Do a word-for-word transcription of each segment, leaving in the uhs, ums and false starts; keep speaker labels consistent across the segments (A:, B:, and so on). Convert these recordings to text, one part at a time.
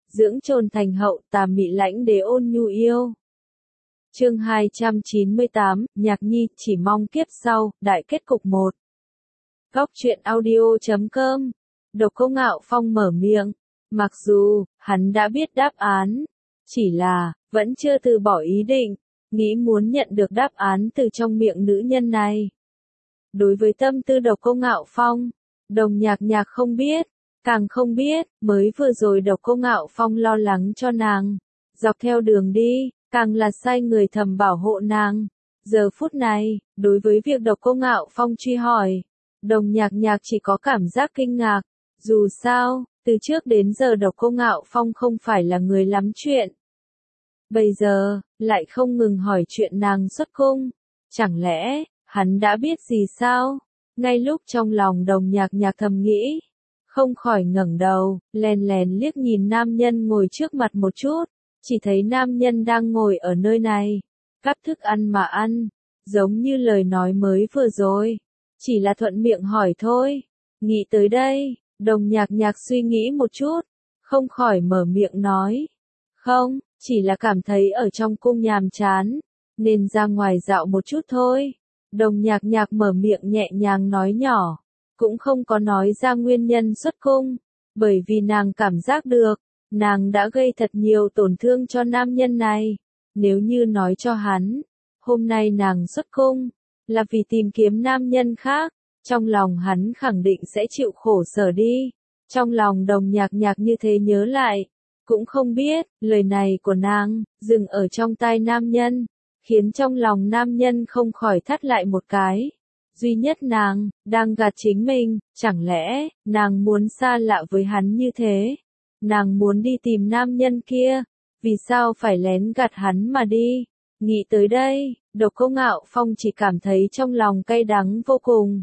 A: dưỡng trồn thành hậu, tà mị lãnh đế ôn nhu yêu. Chương hai trăm chín mươi tám, Nhạc Nhi, chỉ mong kiếp sau, đại kết cục một. Góc truyện audio chấm com. Độc Cô Ngạo Phong mở miệng, mặc dù hắn đã biết đáp án, chỉ là vẫn chưa từ bỏ ý định, nghĩ muốn nhận được đáp án từ trong miệng nữ nhân này. Đối với tâm tư Độc Cô Ngạo Phong, Đồng Nhạc Nhạc không biết, càng không biết, mới vừa rồi Độc Cô Ngạo Phong lo lắng cho nàng, dọc theo đường đi, càng là sai người thầm bảo hộ nàng. Giờ phút này, đối với việc Độc Cô Ngạo Phong truy hỏi, Đồng Nhạc Nhạc chỉ có cảm giác kinh ngạc, dù sao, từ trước đến giờ Độc Cô Ngạo Phong không phải là người lắm chuyện. Bây giờ, lại không ngừng hỏi chuyện nàng xuất cung, chẳng lẽ, hắn đã biết gì sao? Ngay lúc trong lòng Đồng Nhạc Nhạc thầm nghĩ, không khỏi ngẩng đầu, lén lén liếc nhìn nam nhân ngồi trước mặt một chút, chỉ thấy nam nhân đang ngồi ở nơi này, cắp thức ăn mà ăn, giống như lời nói mới vừa rồi, chỉ là thuận miệng hỏi thôi. Nghĩ tới đây, Đồng Nhạc Nhạc suy nghĩ một chút, không khỏi mở miệng nói, không, chỉ là cảm thấy ở trong cung nhàm chán, nên ra ngoài dạo một chút thôi. Đồng Nhạc Nhạc mở miệng nhẹ nhàng nói nhỏ, cũng không có nói ra nguyên nhân xuất cung, bởi vì nàng cảm giác được, nàng đã gây thật nhiều tổn thương cho nam nhân này. Nếu như nói cho hắn, hôm nay nàng xuất cung, là vì tìm kiếm nam nhân khác, trong lòng hắn khẳng định sẽ chịu khổ sở đi. Trong lòng Đồng Nhạc Nhạc như thế nhớ lại, cũng không biết, lời này của nàng, dừng ở trong tai nam nhân, khiến trong lòng nam nhân không khỏi thắt lại một cái. Duy nhất nàng, đang gạt chính mình, chẳng lẽ, nàng muốn xa lạ với hắn như thế? Nàng muốn đi tìm nam nhân kia, vì sao phải lén gạt hắn mà đi? Nghĩ tới đây, Độc Cô Ngạo Phong chỉ cảm thấy trong lòng cay đắng vô cùng.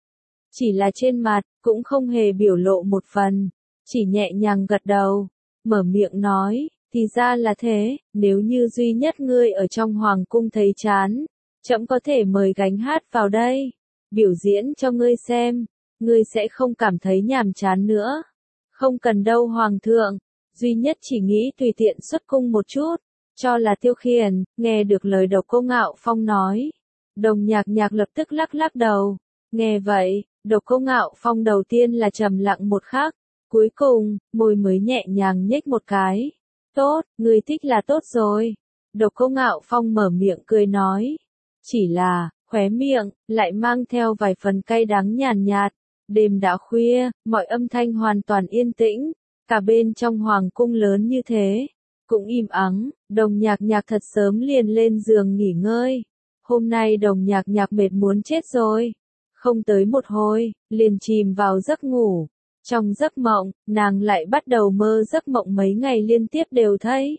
A: Chỉ là trên mặt, cũng không hề biểu lộ một phần, chỉ nhẹ nhàng gật đầu, mở miệng nói, thì ra là thế, nếu như duy nhất ngươi ở trong hoàng cung thấy chán, trẫm có thể mời gánh hát vào đây, biểu diễn cho ngươi xem, ngươi sẽ không cảm thấy nhàm chán nữa. Không cần đâu hoàng thượng, duy nhất chỉ nghĩ tùy tiện xuất cung một chút, cho là tiêu khiển. Nghe được lời Độc Cô Ngạo Phong nói, Đồng Nhạc Nhạc lập tức lắc lắc đầu. Nghe vậy, Độc Cô Ngạo Phong đầu tiên là trầm lặng một khắc, cuối cùng, môi mới nhẹ nhàng nhếch một cái. Tốt, ngươi thích là tốt rồi. Độc Cô Ngạo Phong mở miệng cười nói. Chỉ là, khóe miệng, lại mang theo vài phần cay đắng nhàn nhạt. Đêm đã khuya, mọi âm thanh hoàn toàn yên tĩnh, cả bên trong hoàng cung lớn như thế, cũng im ắng. Đồng Nhạc Nhạc thật sớm liền lên giường nghỉ ngơi. Hôm nay Đồng Nhạc Nhạc mệt muốn chết rồi. Không tới một hồi, liền chìm vào giấc ngủ. Trong giấc mộng, nàng lại bắt đầu mơ giấc mộng mấy ngày liên tiếp đều thấy.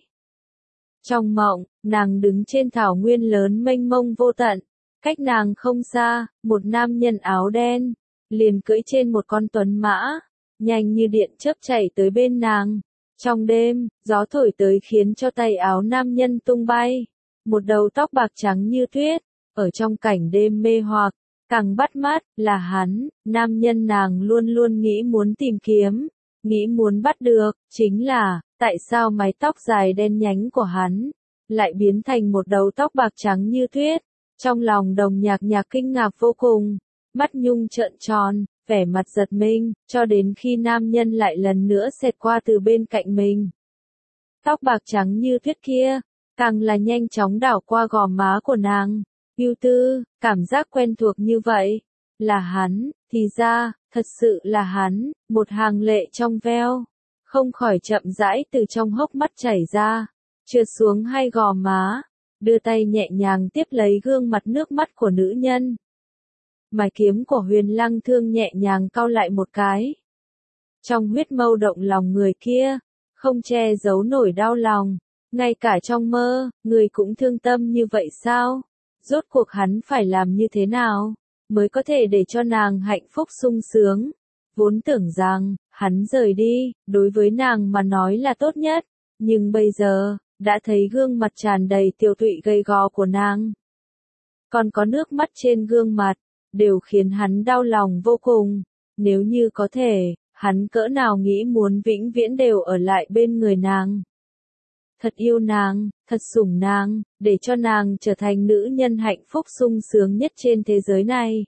A: Trong mộng, nàng đứng trên thảo nguyên lớn mênh mông vô tận, cách nàng không xa, một nam nhân áo đen, liền cưỡi trên một con tuấn mã, nhanh như điện chớp chạy tới bên nàng. Trong đêm, gió thổi tới khiến cho tay áo nam nhân tung bay, một đầu tóc bạc trắng như tuyết, ở trong cảnh đêm mê hoặc. Càng bắt mắt, là hắn, nam nhân nàng luôn luôn nghĩ muốn tìm kiếm, nghĩ muốn bắt được, chính là, tại sao mái tóc dài đen nhánh của hắn, lại biến thành một đầu tóc bạc trắng như tuyết. Trong lòng Đồng Nhạc Nhạc kinh ngạc vô cùng, mắt nhung trợn tròn, vẻ mặt giật mình, cho đến khi nam nhân lại lần nữa xẹt qua từ bên cạnh mình. Tóc bạc trắng như tuyết kia, càng là nhanh chóng đảo qua gò má của nàng. Ưu tư, cảm giác quen thuộc như vậy, là hắn, thì ra, thật sự là hắn. Một hàng lệ trong veo, không khỏi chậm rãi từ trong hốc mắt chảy ra, trượt xuống hai gò má, đưa tay nhẹ nhàng tiếp lấy gương mặt nước mắt của nữ nhân. Mài kiếm của Huyền Lăng Thương nhẹ nhàng cau lại một cái. Trong huyết mâu động lòng người kia, không che giấu nổi đau lòng, ngay cả trong mơ, người cũng thương tâm như vậy sao? Rốt cuộc hắn phải làm như thế nào, mới có thể để cho nàng hạnh phúc sung sướng. Vốn tưởng rằng, hắn rời đi, đối với nàng mà nói là tốt nhất, nhưng bây giờ, đã thấy gương mặt tràn đầy tiêu tụy gầy gò của nàng. Còn có nước mắt trên gương mặt, đều khiến hắn đau lòng vô cùng. Nếu như có thể, hắn cỡ nào nghĩ muốn vĩnh viễn đều ở lại bên người nàng. Thật yêu nàng, thật sủng nàng, để cho nàng trở thành nữ nhân hạnh phúc sung sướng nhất trên thế giới này.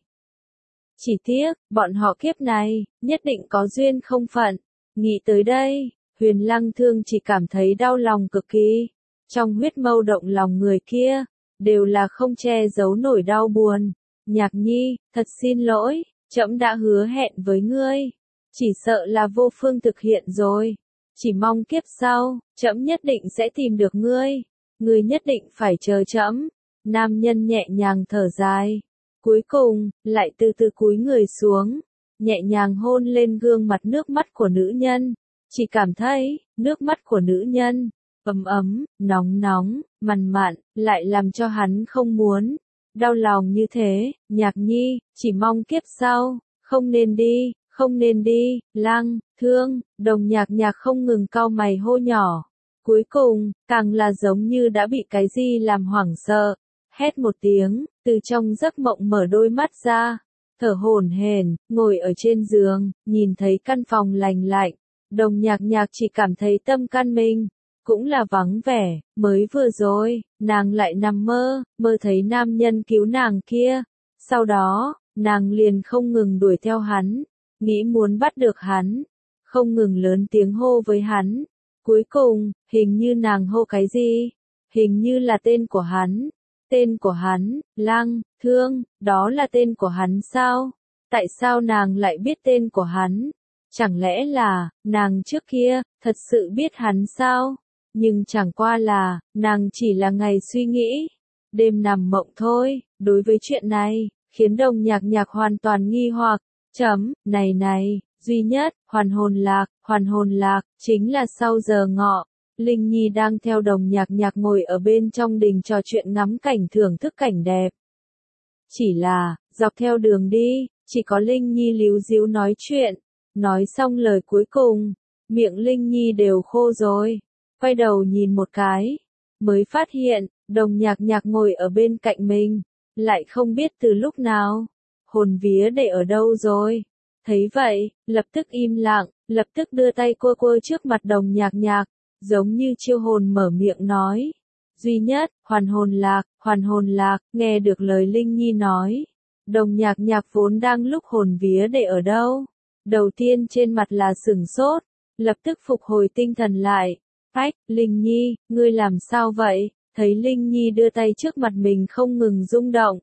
A: Chỉ tiếc, bọn họ kiếp này, nhất định có duyên không phận. Nghĩ tới đây, Huyền Lăng Thương chỉ cảm thấy đau lòng cực kỳ. Trong huyết mâu động lòng người kia, đều là không che giấu nổi đau buồn. Nhạc Nhi, thật xin lỗi, trẫm đã hứa hẹn với ngươi. Chỉ sợ là vô phương thực hiện rồi. Chỉ mong kiếp sau, trẫm nhất định sẽ tìm được ngươi. Ngươi nhất định phải chờ trẫm. Nam nhân nhẹ nhàng thở dài. Cuối cùng, lại từ từ cúi người xuống. Nhẹ nhàng hôn lên gương mặt nước mắt của nữ nhân. Chỉ cảm thấy, nước mắt của nữ nhân, ấm ấm, nóng nóng, mặn mặn, lại làm cho hắn không muốn. Đau lòng như thế, Nhạc Nhi, chỉ mong kiếp sau, không nên đi, không nên đi, Lăng, Thương, Đồng Nhạc Nhạc không ngừng cau mày hô nhỏ. Cuối cùng, càng là giống như đã bị cái gì làm hoảng sợ. Hét một tiếng, từ trong giấc mộng mở đôi mắt ra, thở hổn hển, ngồi ở trên giường, nhìn thấy căn phòng lành lạnh. Đồng Nhạc Nhạc chỉ cảm thấy tâm can mình, cũng là vắng vẻ, mới vừa rồi, nàng lại nằm mơ, mơ thấy nam nhân cứu nàng kia. Sau đó, nàng liền không ngừng đuổi theo hắn, nghĩ muốn bắt được hắn, không ngừng lớn tiếng hô với hắn. Cuối cùng, hình như nàng hô cái gì? Hình như là tên của hắn. Tên của hắn, Lăng, Thương, đó là tên của hắn sao? Tại sao nàng lại biết tên của hắn? Chẳng lẽ là, nàng trước kia, thật sự biết hắn sao? Nhưng chẳng qua là, nàng chỉ là ngày suy nghĩ, đêm nằm mộng thôi. Đối với chuyện này, khiến Đồng Nhạc Nhạc hoàn toàn nghi hoặc. Chấm, này này, duy nhất, hoàn hồn lạc, hoàn hồn lạc, chính là sau giờ ngọ. Linh Nhi đang theo Đồng Nhạc Nhạc ngồi ở bên trong đình trò chuyện ngắm cảnh thưởng thức cảnh đẹp. Chỉ là, dọc theo đường đi, chỉ có Linh Nhi líu díu nói chuyện. Nói xong lời cuối cùng, miệng Linh Nhi đều khô rồi. Quay đầu nhìn một cái, mới phát hiện, Đồng Nhạc Nhạc ngồi ở bên cạnh mình, lại không biết từ lúc nào, hồn vía để ở đâu rồi. Thấy vậy, lập tức im lặng, lập tức đưa tay cua cua trước mặt Đồng Nhạc Nhạc, giống như chiêu hồn mở miệng nói. Duy nhất, hoàn hồn lạc, hoàn hồn lạc, nghe được lời Linh Nhi nói. Đồng Nhạc Nhạc vốn đang lúc hồn vía để ở đâu. Đầu tiên trên mặt là sửng sốt, lập tức phục hồi tinh thần lại. Ách, Linh Nhi, ngươi làm sao vậy? Thấy Linh Nhi đưa tay trước mặt mình không ngừng rung động.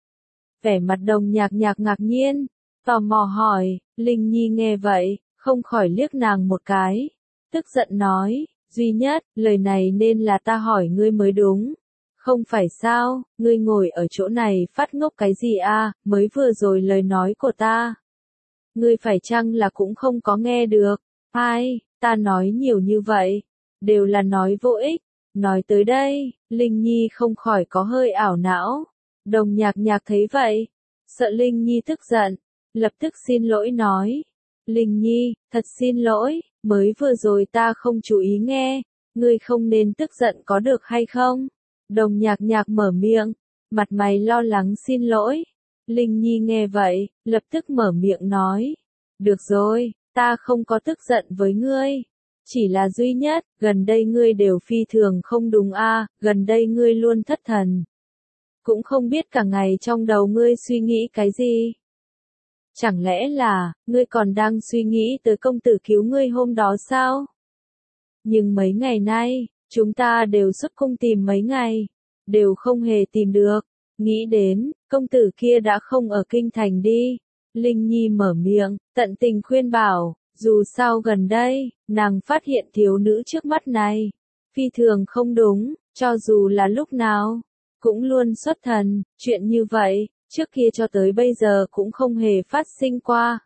A: Vẻ mặt Đồng Nhạc Nhạc ngạc nhiên, tò mò hỏi. Linh Nhi nghe vậy, không khỏi liếc nàng một cái. Tức giận nói, duy nhất, lời này nên là ta hỏi ngươi mới đúng. Không phải sao, ngươi ngồi ở chỗ này phát ngốc cái gì à, mới vừa rồi lời nói của ta. Ngươi phải chăng là cũng không có nghe được? Ai, ta nói nhiều như vậy, đều là nói vô ích. Nói tới đây, Linh Nhi không khỏi có hơi ảo não. Đồng Nhạc Nhạc thấy vậy, sợ Linh Nhi tức giận, lập tức xin lỗi nói. Linh Nhi, thật xin lỗi, mới vừa rồi ta không chú ý nghe, ngươi không nên tức giận có được hay không? Đồng Nhạc Nhạc mở miệng, mặt mày lo lắng xin lỗi. Linh Nhi nghe vậy, lập tức mở miệng nói. Được rồi, ta không có tức giận với ngươi. Chỉ là duy nhất, gần đây ngươi đều phi thường không đúng a, à, gần đây ngươi luôn thất thần. Cũng không biết cả ngày trong đầu ngươi suy nghĩ cái gì. Chẳng lẽ là, ngươi còn đang suy nghĩ tới công tử cứu ngươi hôm đó sao? Nhưng mấy ngày nay, chúng ta đều xuất cung tìm mấy ngày, đều không hề tìm được. Nghĩ đến, công tử kia đã không ở kinh thành đi. Linh Nhi mở miệng, tận tình khuyên bảo, dù sao gần đây, nàng phát hiện thiếu nữ trước mắt này, phi thường không đúng, cho dù là lúc nào, cũng luôn xuất thần, chuyện như vậy, trước kia cho tới bây giờ cũng không hề phát sinh qua.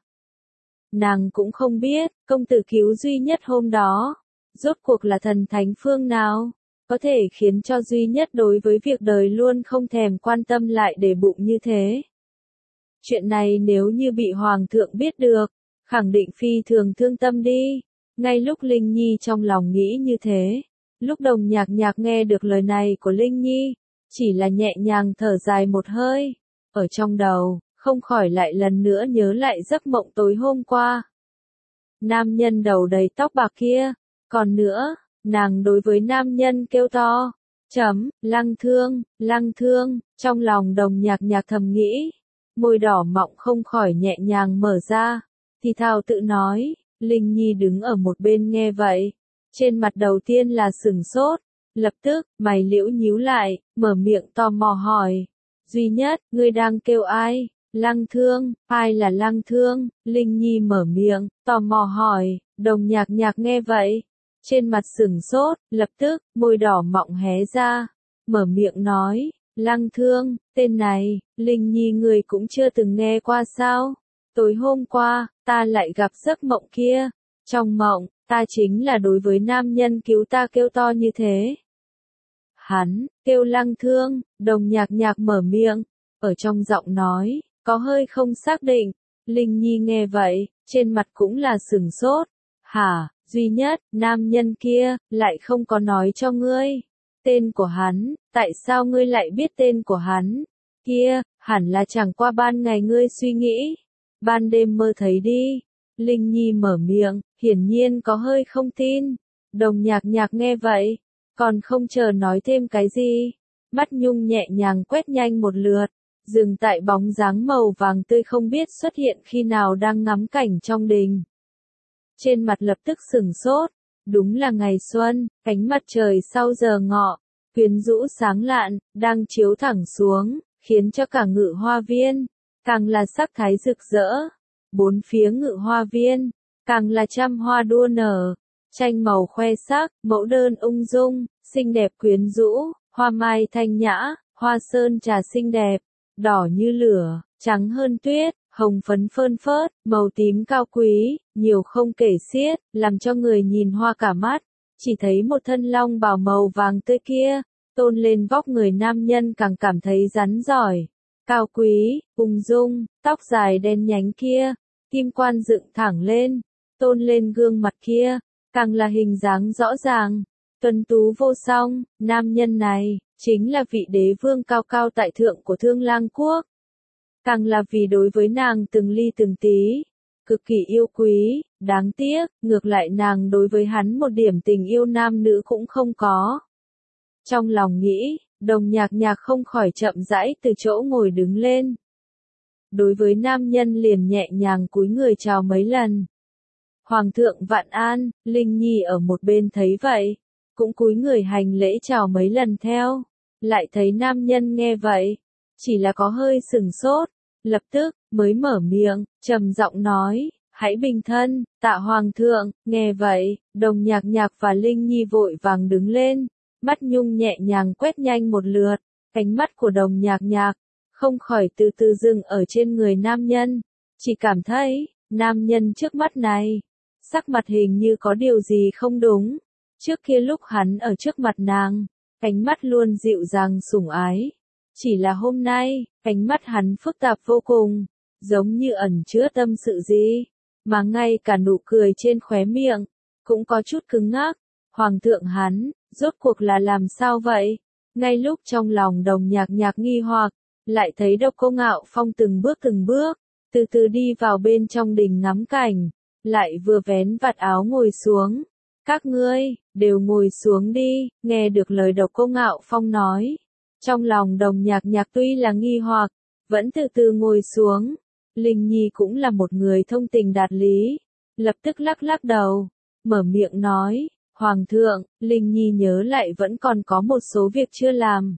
A: Nàng cũng không biết, công tử cứu duy nhất hôm đó, rốt cuộc là thần thánh phương nào, có thể khiến cho duy nhất đối với việc đời luôn không thèm quan tâm lại để bụng như thế. Chuyện này nếu như bị Hoàng thượng biết được, khẳng định phi thường thương tâm đi. Ngay lúc Linh Nhi trong lòng nghĩ như thế, lúc Đồng Nhạc Nhạc nghe được lời này của Linh Nhi, chỉ là nhẹ nhàng thở dài một hơi, ở trong đầu, không khỏi lại lần nữa nhớ lại giấc mộng tối hôm qua. nam nhân đầu đầy tóc bạc kia. Còn nữa, nàng đối với nam nhân kêu to. Chấm, Lăng Thương, Lăng Thương, trong lòng Đồng Nhạc Nhạc thầm nghĩ. Môi đỏ mọng không khỏi nhẹ nhàng mở ra. Thì thào tự nói, Linh Nhi đứng ở một bên nghe vậy. Trên mặt đầu tiên là sửng sốt. Lập tức, mày liễu nhíu lại, mở miệng tò mò hỏi. Duy Nhất, ngươi đang kêu ai? Lăng Thương, ai là Lăng Thương? Linh Nhi mở miệng, tò mò hỏi. Đồng Nhạc Nhạc nghe vậy. Trên mặt sửng sốt, lập tức, môi đỏ mọng hé ra. Mở miệng nói, Lăng Thương, tên này, Linh Nhi người cũng chưa từng nghe qua sao? Tối hôm qua, ta lại gặp giấc mộng kia. Trong mộng, ta chính là đối với nam nhân cứu ta kêu to như thế. Hắn, kêu Lăng Thương, Đồng Nhạc Nhạc mở miệng, ở trong giọng nói, có hơi không xác định. Linh Nhi nghe vậy, trên mặt cũng là sửng sốt. Hả, Duy Nhất, nam nhân kia, lại không có nói cho ngươi. Tên của hắn, tại sao ngươi lại biết tên của hắn? Kia, hẳn là chẳng qua ban ngày ngươi suy nghĩ. Ban đêm mơ thấy đi. Linh Nhi mở miệng, hiển nhiên có hơi không tin. Đồng Nhạc Nhạc nghe vậy, còn không chờ nói thêm cái gì. Mắt Nhung nhẹ nhàng quét nhanh một lượt, dừng tại bóng dáng màu vàng tươi không biết xuất hiện khi nào đang ngắm cảnh trong đình. Trên mặt lập tức sửng sốt, đúng là ngày xuân, ánh mặt trời sau giờ ngọ, quyến rũ sáng lạn, đang chiếu thẳng xuống, khiến cho cả ngự hoa viên, càng là sắc thái rực rỡ. Bốn phía ngự hoa viên, càng là trăm hoa đua nở, tranh màu khoe sắc, mẫu đơn ung dung, xinh đẹp quyến rũ, hoa mai thanh nhã, hoa sơn trà xinh đẹp, đỏ như lửa, trắng hơn tuyết, hồng phấn phơn phớt, màu tím cao quý, nhiều không kể xiết, làm cho người nhìn hoa cả mắt. Chỉ thấy một thân long bào màu vàng tươi kia, tôn lên vóc người nam nhân càng cảm thấy rắn giỏi, cao quý, ung dung, tóc dài đen nhánh kia, kim quan dựng thẳng lên, tôn lên gương mặt kia, càng là hình dáng rõ ràng, tuấn tú vô song. Nam nhân này, chính là vị đế vương cao cao tại thượng của Thương Lang Quốc. Càng là vì đối với nàng từng ly từng tí, cực kỳ yêu quý, đáng tiếc, ngược lại nàng đối với hắn một điểm tình yêu nam nữ cũng không có. Trong lòng nghĩ, Đồng Nhạc Nhạc không khỏi chậm rãi từ chỗ ngồi đứng lên. Đối với nam nhân liền nhẹ nhàng cúi người chào mấy lần. Hoàng thượng vạn an. Linh Nhi ở một bên thấy vậy, cũng cúi người hành lễ chào mấy lần theo. Lại thấy nam nhân nghe vậy, chỉ là có hơi sừng sốt, lập tức, mới mở miệng, trầm giọng nói, hãy bình thân, tạ hoàng thượng. Nghe vậy, Đồng Nhạc Nhạc và Linh Nhi vội vàng đứng lên, mắt Nhung nhẹ nhàng quét nhanh một lượt, cánh mắt của Đồng Nhạc Nhạc, không khỏi từ từ dừng ở trên người nam nhân, chỉ cảm thấy, nam nhân trước mắt này, sắc mặt hình như có điều gì không đúng. Trước kia lúc hắn ở trước mặt nàng, cánh mắt luôn dịu dàng sủng ái. Chỉ là hôm nay, cánh mắt hắn phức tạp vô cùng, giống như ẩn chứa tâm sự gì, mà ngay cả nụ cười trên khóe miệng, cũng có chút cứng ngắc. Hoàng thượng hắn, rốt cuộc là làm sao vậy? Ngay lúc trong lòng Đồng Nhạc Nhạc nghi hoặc, lại thấy Độc Cô Ngạo Phong từng bước từng bước, từ từ đi vào bên trong đình ngắm cảnh, lại vừa vén vạt áo ngồi xuống. Các ngươi, đều ngồi xuống đi. Nghe được lời Độc Cô Ngạo Phong nói, trong lòng Đồng Nhạc Nhạc tuy là nghi hoặc, vẫn từ từ ngồi xuống. Linh Nhi cũng là một người thông tình đạt lý, lập tức lắc lắc đầu, mở miệng nói, Hoàng thượng, Linh Nhi nhớ lại vẫn còn có một số việc chưa làm.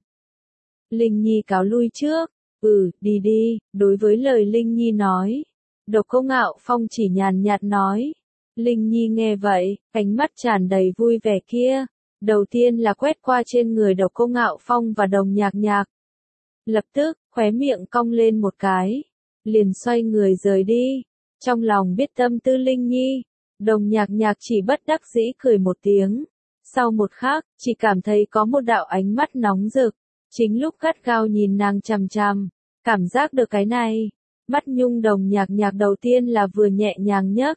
A: Linh Nhi cáo lui trước. Ừ, đi đi. Đối với lời Linh Nhi nói, Độc Cô Ngạo Phong chỉ nhàn nhạt nói. Linh Nhi nghe vậy, ánh mắt tràn đầy vui vẻ kia, đầu tiên là quét qua trên người Độc Cô Ngạo Phong và Đồng Nhạc Nhạc. Lập tức, khóe miệng cong lên một cái, liền xoay người rời đi. Trong lòng biết tâm tư Linh Nhi, Đồng Nhạc Nhạc chỉ bất đắc dĩ cười một tiếng. Sau một khắc, chỉ cảm thấy có một đạo ánh mắt nóng rực, chính lúc gắt gao nhìn nàng chằm chằm, cảm giác được cái này. Mắt Nhung Đồng Nhạc Nhạc đầu tiên là vừa nhẹ nhàng nhấc.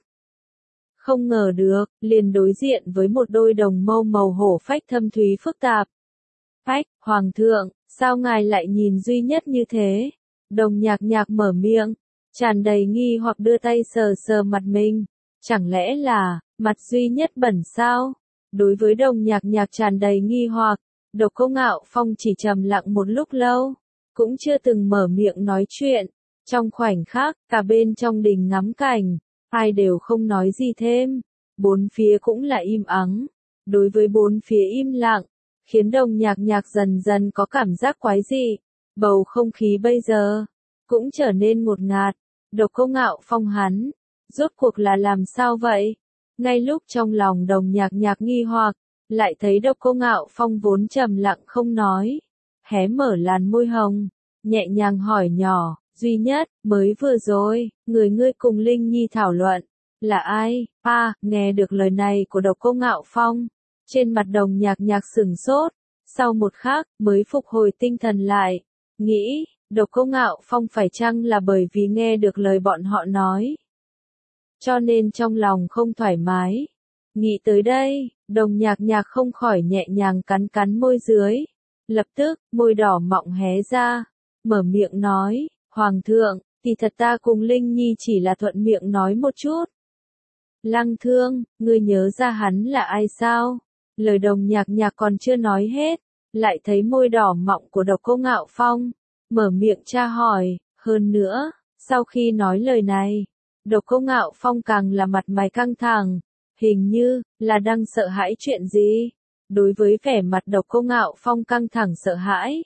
A: Không ngờ được, liền đối diện với một đôi đồng mâu màu hổ phách thâm thúy phức tạp. Phách, Hoàng thượng, sao ngài lại nhìn Duy Nhất như thế? Đồng Nhạc Nhạc mở miệng, tràn đầy nghi hoặc đưa tay sờ sờ mặt mình. Chẳng lẽ là, mặt duy nhất bẩn sao? Đối với Đồng Nhạc Nhạc tràn đầy nghi hoặc, Độc Cô Ngạo Phong chỉ trầm lặng một lúc lâu, cũng chưa từng mở miệng nói chuyện. Trong khoảnh khắc, cả bên trong đình ngắm cảnh, ai đều không nói gì thêm, bốn phía cũng là im ắng. Đối với bốn phía im lặng, khiến Đồng Nhạc Nhạc dần dần có cảm giác quái dị, bầu không khí bây giờ cũng trở nên ngột ngạt. Độc Cô Ngạo Phong hắn, rốt cuộc là làm sao vậy? Ngay lúc trong lòng Đồng Nhạc Nhạc nghi hoặc, lại thấy Độc Cô Ngạo Phong vốn trầm lặng không nói, hé mở làn môi hồng, nhẹ nhàng hỏi nhỏ, duy nhất, mới vừa rồi, người ngươi cùng Linh Nhi thảo luận, là ai? À, nghe được lời này của Độc Cô Ngạo Phong, trên mặt Đồng Nhạc Nhạc sửng sốt, sau một khắc, mới phục hồi tinh thần lại, nghĩ, Độc Cô Ngạo Phong phải chăng là bởi vì nghe được lời bọn họ nói, cho nên trong lòng không thoải mái. Nghĩ tới đây, Đồng Nhạc Nhạc không khỏi nhẹ nhàng cắn cắn môi dưới. Lập tức, môi đỏ mọng hé ra, mở miệng nói, Hoàng thượng, thì thật ta cùng Linh Nhi chỉ là thuận miệng nói một chút. Lăng Thương, ngươi nhớ ra hắn là ai sao? Lời Đồng Nhạc Nhạc còn chưa nói hết, lại thấy môi đỏ mọng của Độc Cô Ngạo Phong, mở miệng tra hỏi, hơn nữa, sau khi nói lời này, Độc Cô Ngạo Phong càng là mặt mày căng thẳng, hình như là đang sợ hãi chuyện gì. Đối với vẻ mặt Độc Cô Ngạo Phong căng thẳng sợ hãi,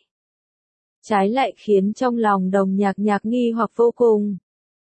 A: trái lại khiến trong lòng Đồng Nhạc Nhạc nghi hoặc vô cùng.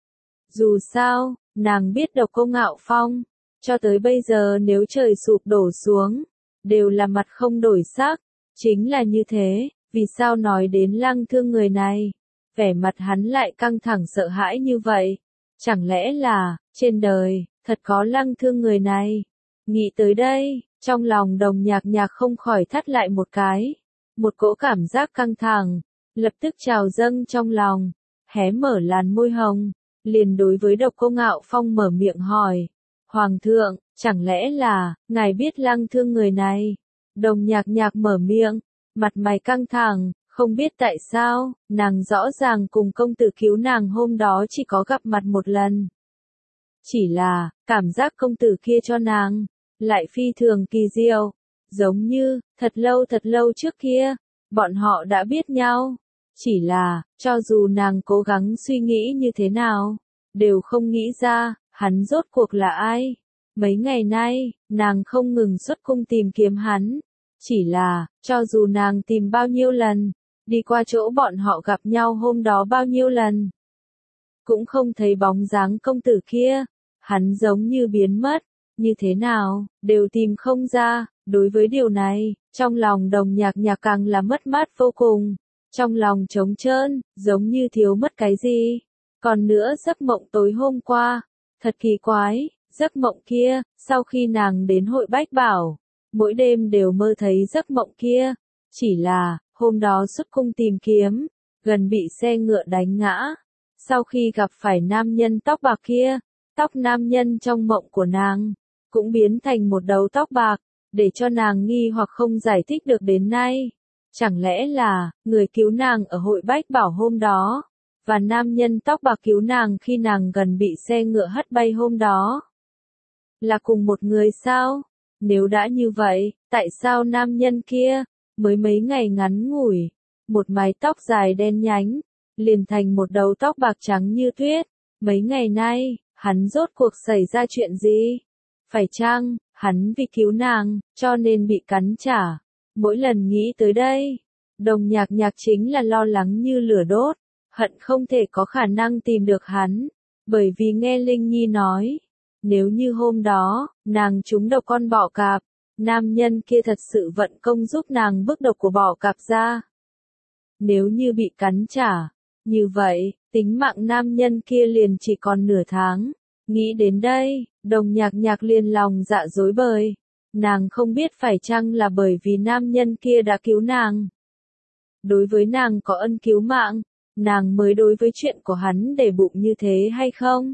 A: Dù sao, nàng biết Độc Cô Ngạo Phong, cho tới bây giờ nếu trời sụp đổ xuống, đều là mặt không đổi sắc, chính là như thế, vì sao nói đến Lăng Thương người này, vẻ mặt hắn lại căng thẳng sợ hãi như vậy, chẳng lẽ là, trên đời, thật có Lăng Thương người này. Nghĩ tới đây, trong lòng Đồng Nhạc Nhạc không khỏi thắt lại một cái, một cỗ cảm giác căng thẳng, lập tức trào dâng trong lòng, hé mở làn môi hồng, liền đối với Độc Cô Ngạo Phong mở miệng hỏi, Hoàng thượng, chẳng lẽ là, ngài biết Lăng Thương người này? Đồng Nhạc Nhạc mở miệng, mặt mày căng thẳng, không biết tại sao, nàng rõ ràng cùng công tử cứu nàng hôm đó chỉ có gặp mặt một lần. Chỉ là, cảm giác công tử kia cho nàng, lại phi thường kỳ diệu, giống như, thật lâu thật lâu trước kia, bọn họ đã biết nhau. Chỉ là, cho dù nàng cố gắng suy nghĩ như thế nào, đều không nghĩ ra, hắn rốt cuộc là ai. Mấy ngày nay, nàng không ngừng xuất cung tìm kiếm hắn. Chỉ là, cho dù nàng tìm bao nhiêu lần, đi qua chỗ bọn họ gặp nhau hôm đó bao nhiêu lần, cũng không thấy bóng dáng công tử kia. Hắn giống như biến mất, như thế nào, đều tìm không ra. Đối với điều này, trong lòng Đồng Nhạc Nhạc càng là mất mát vô cùng. Trong lòng trống trơn, giống như thiếu mất cái gì. Còn nữa giấc mộng tối hôm qua, thật kỳ quái, giấc mộng kia, sau khi nàng đến hội Bách Bảo, mỗi đêm đều mơ thấy giấc mộng kia. Chỉ là, hôm đó xuất cung tìm kiếm, gần bị xe ngựa đánh ngã. Sau khi gặp phải nam nhân tóc bạc kia, tóc nam nhân trong mộng của nàng, cũng biến thành một đầu tóc bạc, để cho nàng nghi hoặc không giải thích được đến nay. Chẳng lẽ là, người cứu nàng ở hội Bách Bảo hôm đó, và nam nhân tóc bạc cứu nàng khi nàng gần bị xe ngựa hất bay hôm đó, là cùng một người sao? Nếu đã như vậy, tại sao nam nhân kia, mới mấy ngày ngắn ngủi, một mái tóc dài đen nhánh, liền thành một đầu tóc bạc trắng như tuyết? Mấy ngày nay, hắn rốt cuộc xảy ra chuyện gì? Phải chăng, hắn vì cứu nàng, cho nên bị cắn trả? Mỗi lần nghĩ tới đây, Đồng Nhạc Nhạc chính là lo lắng như lửa đốt, hận không thể có khả năng tìm được hắn, bởi vì nghe Linh Nhi nói, nếu như hôm đó, nàng trúng độc con bọ cạp, nam nhân kia thật sự vận công giúp nàng bức độc của bọ cạp ra. Nếu như bị cắn trả, như vậy, tính mạng nam nhân kia liền chỉ còn nửa tháng. Nghĩ đến đây, Đồng Nhạc Nhạc liền lòng dạ rối bời. Nàng không biết phải chăng là bởi vì nam nhân kia đã cứu nàng. Đối với nàng có ân cứu mạng, nàng mới đối với chuyện của hắn để bụng như thế hay không?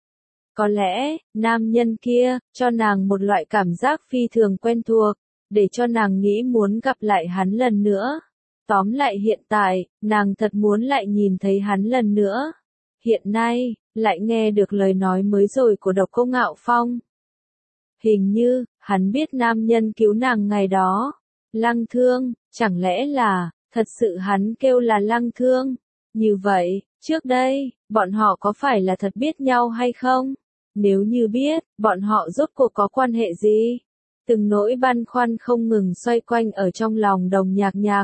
A: Có lẽ, nam nhân kia, cho nàng một loại cảm giác phi thường quen thuộc, để cho nàng nghĩ muốn gặp lại hắn lần nữa. Tóm lại hiện tại, nàng thật muốn lại nhìn thấy hắn lần nữa. hiện nay, lại nghe được lời nói mới rồi của Độc Cô Ngạo Phong. Hình như, hắn biết nam nhân cứu nàng ngày đó. Lăng Thương, chẳng lẽ là, thật sự hắn kêu là Lăng Thương? Như vậy, trước đây, bọn họ có phải là thật biết nhau hay không? Nếu như biết, bọn họ rốt cuộc có quan hệ gì? Từng nỗi băn khoăn không ngừng xoay quanh ở trong lòng Đồng Nhạc Nhạc.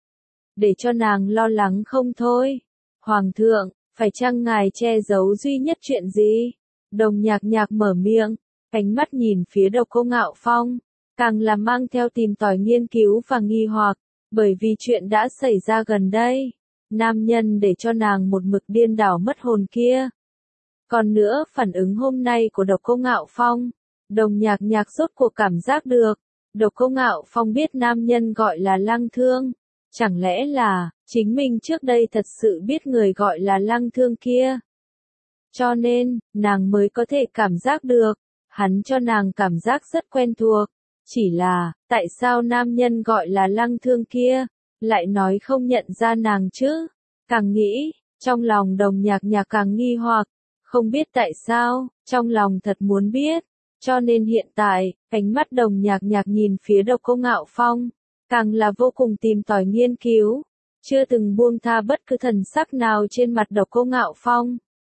A: Để cho nàng lo lắng không thôi. Hoàng thượng, phải chăng ngài che giấu duy nhất chuyện gì? Đồng Nhạc Nhạc mở miệng, ánh mắt nhìn phía Độc Cô Ngạo Phong, càng là mang theo tìm tòi nghiên cứu và nghi hoặc, bởi vì chuyện đã xảy ra gần đây. Nam nhân để cho nàng một mực điên đảo mất hồn kia. Còn nữa phản ứng hôm nay của Độc Cô Ngạo Phong, Đồng Nhạc Nhạc rốt cuộc cảm giác được. Độc Cô Ngạo Phong biết nam nhân gọi là Lăng Thương. Chẳng lẽ là, chính mình trước đây thật sự biết người gọi là Lăng Thương kia. Cho nên, nàng mới có thể cảm giác được, hắn cho nàng cảm giác rất quen thuộc. Chỉ là, tại sao nam nhân gọi là Lăng Thương kia, lại nói không nhận ra nàng chứ? Càng nghĩ, trong lòng Đồng Nhạc Nhạc càng nghi hoặc, không biết tại sao, trong lòng thật muốn biết. Cho nên hiện tại, ánh mắt Đồng Nhạc Nhạc nhìn phía Độc Cô Ngạo Phong, càng là vô cùng tìm tòi nghiên cứu, chưa từng buông tha bất cứ thần sắc nào trên mặt Độc Cô Ngạo Phong.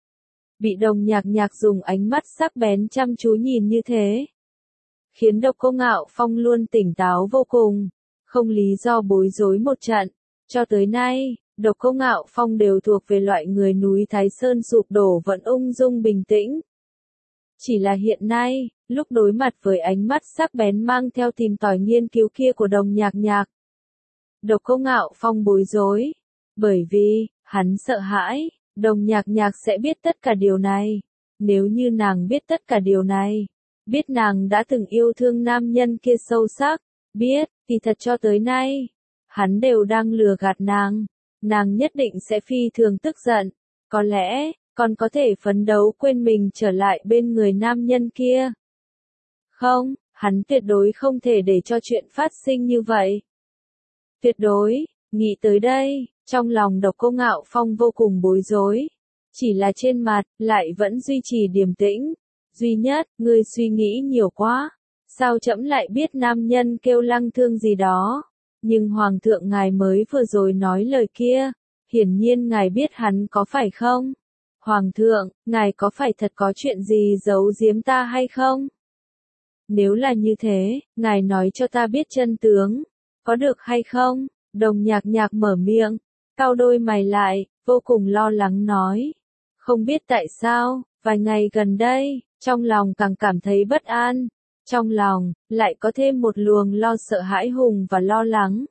A: Bị Đồng Nhạc Nhạc dùng ánh mắt sắc bén chăm chú nhìn như thế, khiến Độc Cô Ngạo Phong luôn tỉnh táo vô cùng, không lý do bối rối một trận. Cho tới nay, Độc Cô Ngạo Phong đều thuộc về loại người núi Thái Sơn sụp đổ vẫn ung dung bình tĩnh. Chỉ là hiện nay, lúc đối mặt với ánh mắt sắc bén mang theo tìm tòi nghiên cứu kia của Đồng Nhạc Nhạc, Độc Cô Ngạo Phong bối rối, bởi vì, hắn sợ hãi, Đồng Nhạc Nhạc sẽ biết tất cả điều này. Nếu như nàng biết tất cả điều này, biết nàng đã từng yêu thương nam nhân kia sâu sắc, biết, thì thật cho tới nay, hắn đều đang lừa gạt nàng, nàng nhất định sẽ phi thường tức giận, có lẽ, còn có thể phấn đấu quên mình trở lại bên người nam nhân kia. Không, hắn tuyệt đối không thể để cho chuyện phát sinh như vậy. Tuyệt đối, nghĩ tới đây, trong lòng Độc Cô Ngạo Phong vô cùng bối rối. Chỉ là trên mặt, lại vẫn duy trì điềm tĩnh. Duy nhất, ngươi suy nghĩ nhiều quá. Sao trẫm lại biết nam nhân kêu Lăng Thương gì đó. Nhưng Hoàng thượng ngài mới vừa rồi nói lời kia. Hiển nhiên ngài biết hắn có phải không? Hoàng thượng, ngài có phải thật có chuyện gì giấu giếm ta hay không? Nếu là như thế, ngài nói cho ta biết chân tướng. Có được hay không? Đồng Nhạc Nhạc mở miệng, cau đôi mày lại, vô cùng lo lắng nói. Không biết tại sao, vài ngày gần đây, trong lòng càng cảm thấy bất an. Trong lòng, lại có thêm một luồng lo sợ hãi hùng và lo lắng.